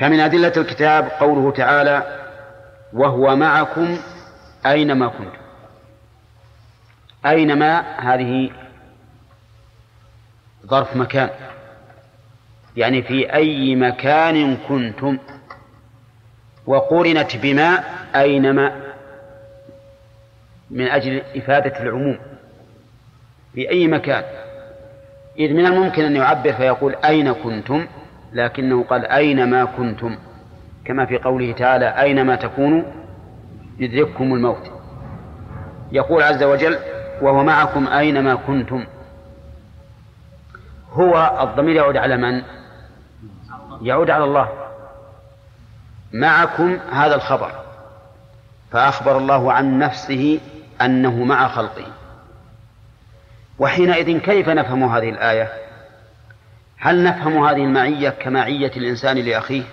فمن أدلة الكتاب قوله تعالى وهو معكم أينما كنتم. أينما هذه ظرف مكان، يعني في أي مكان كنتم، وقرنت بما أينما من أجل إفادة العموم في أي مكان، إذ من الممكن أن يعبر فيقول أين كنتم، لكنه قال أينما كنتم، كما في قوله تعالى أينما تكونوا يدرككم الموت. يقول عز وجل وهو معكم أينما كنتم. هو الضمير يعود على من؟ يعود على الله. معكم هذا الخبر، فأخبر الله عن نفسه أنه مع خلقه. وحينئذ كيف نفهم هذه الآية؟ هل نفهم هذه المعية كمعية الإنسان لأخيه،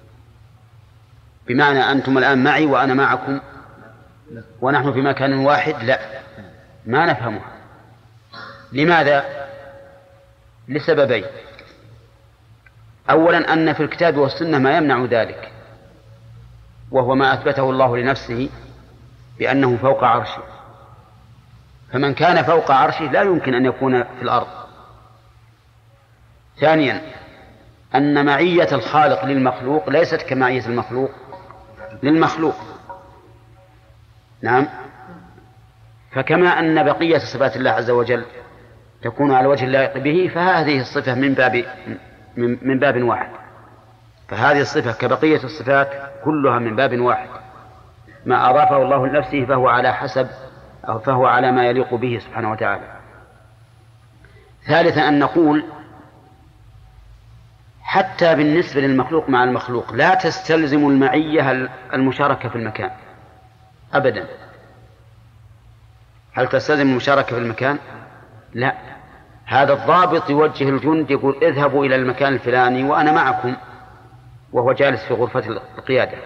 بمعنى أنتم الآن معي وأنا معكم ونحن في مكان واحد؟ لا، ما نفهمها. لماذا؟ لسببين. أولا أن في الكتاب والسنة ما يمنع ذلك، وهو ما أثبته الله لنفسه بأنه فوق عرشه، فمن كان فوق عرشه لا يمكن أن يكون في الأرض. ثانيا أن معية الخالق للمخلوق ليست كمعية المخلوق للمخلوق. نعم. فكما أن بقية صفات الله عز وجل تكون على وجه اللائق به، فهذه الصفة من باب واحد، فهذه الصفة كبقية الصفات كلها من باب واحد، ما أضافه الله لنفسه فهو على حسب أو فهو على ما يليق به سبحانه وتعالى. ثالثا أن نقول حتى بالنسبة للمخلوق مع المخلوق لا تستلزم المعية المشاركة في المكان أبدا. هل تستلزم المشاركة في المكان؟ لا. هذا الضابط يوجه الجند يقول اذهبوا إلى المكان الفلاني وأنا معكم، وهو جالس في غرفة القيادة،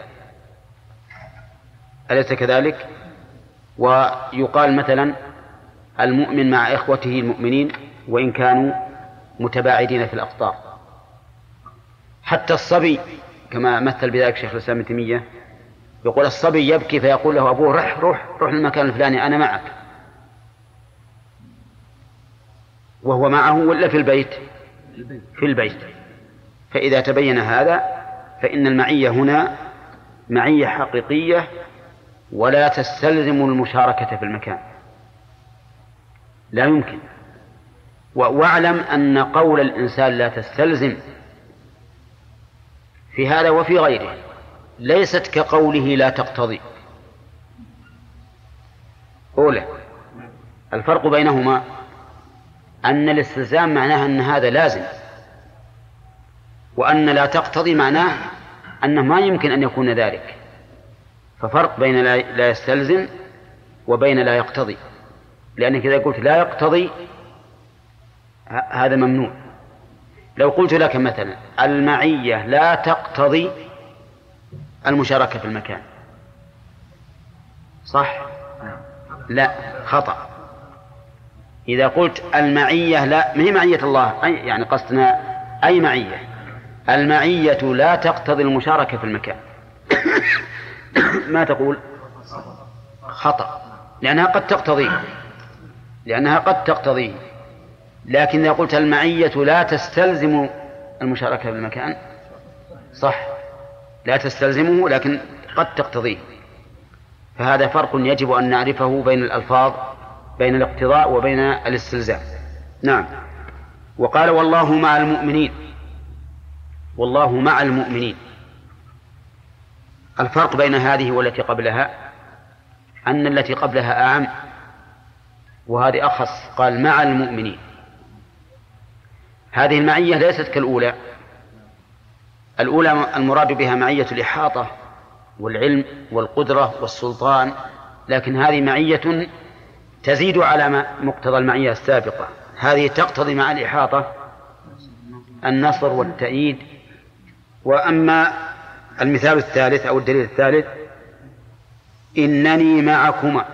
أليس كذلك؟ ويقال مثلا المؤمن مع إخوته المؤمنين وإن كانوا متباعدين في الأقطار. حتى الصبي كما مثل بذلك شيخ الإسلام ابن تيمية، يقول الصبي يبكي فيقول له أبوه روح للمكان الفلاني أنا معك، وهو معه ولا في البيت؟ في البيت. فإذا تبين هذا فإن المعية هنا معية حقيقية ولا تستلزم المشاركة في المكان، لا يمكن. واعلم أن قول الإنسان لا تستلزم في هذا وفي غيره ليست كقوله لا تقتضي. أولى الفرق بينهما أن الاستلزام معناه أن هذا لازم، وأن لا تقتضي معناه أنه ما يمكن أن يكون ذلك. ففرق بين لا يستلزم وبين لا يقتضي، لأنك إذا قلت لا يقتضي هذا ممنوع. لو قلت لك مثلا المعية لا تقتضي المشاركة في المكان، صح؟ لا، خطأ. إذا قلت المعية لا، ما هي معية الله، يعني قصدنا أي معية، المعية لا تقتضي المشاركة في المكان ما تقول؟ خطأ، لأنها قد تقتضي، لكن إذا قلت المعية لا تستلزم المشاركة في المكان، صح، لا تستلزمه لكن قد تقتضيه. فهذا فرق يجب أن نعرفه بين الألفاظ، بين الاقتضاء وبين الاستلزام. نعم. وقال والله مع المؤمنين، والله مع المؤمنين. الفرق بين هذه والتي قبلها أن التي قبلها أعم وهذه أخص، قال مع المؤمنين. هذه المعية ليست كالأولى. الأولى المراد بها معية الإحاطة والعلم والقدرة والسلطان، لكن هذه معية تزيد على مقتضى المعية السابقة. هذه تقتضي مع الإحاطة النصر والتأييد. وأما المثال الثالث أو الدليل الثالث إنني معكما،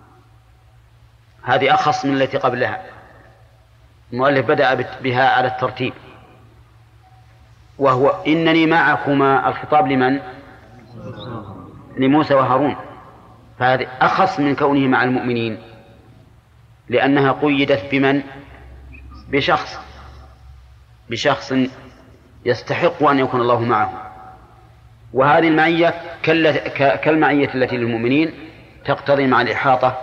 هذه أخص من التي قبلها. المؤلف بدأ بها على الترتيب. وهو إنني معكما، الخطاب لمن؟ لموسى وهارون، فهذا أخص من كونه مع المؤمنين، لأنها قيدت بمن؟ بشخص يستحق أن يكون الله معه. وهذه المعية كالمعية التي للمؤمنين تقتضي مع الإحاطة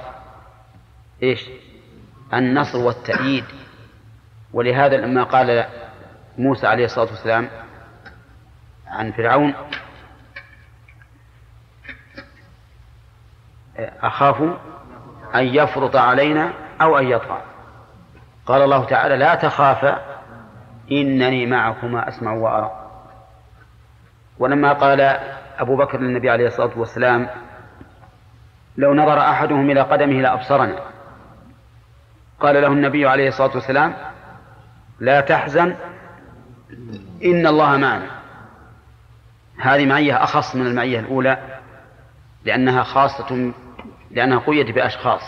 النصر والتأييد. ولهذا لما قال موسى عليه الصلاة والسلام عن فرعون أخاف أن يفرط علينا أو أن يطغى، قال الله تعالى لا تخافا إنني معكما أسمع وأرى. ولما قال أبو بكر للنبي عليه الصلاة والسلام لو نظر أحدهم إلى قدمه لأبصرنا، قال له النبي عليه الصلاة والسلام لا تحزن إن الله معنا. هذه معية أخص من المعية الأولى لأنها قيدت بأشخاص.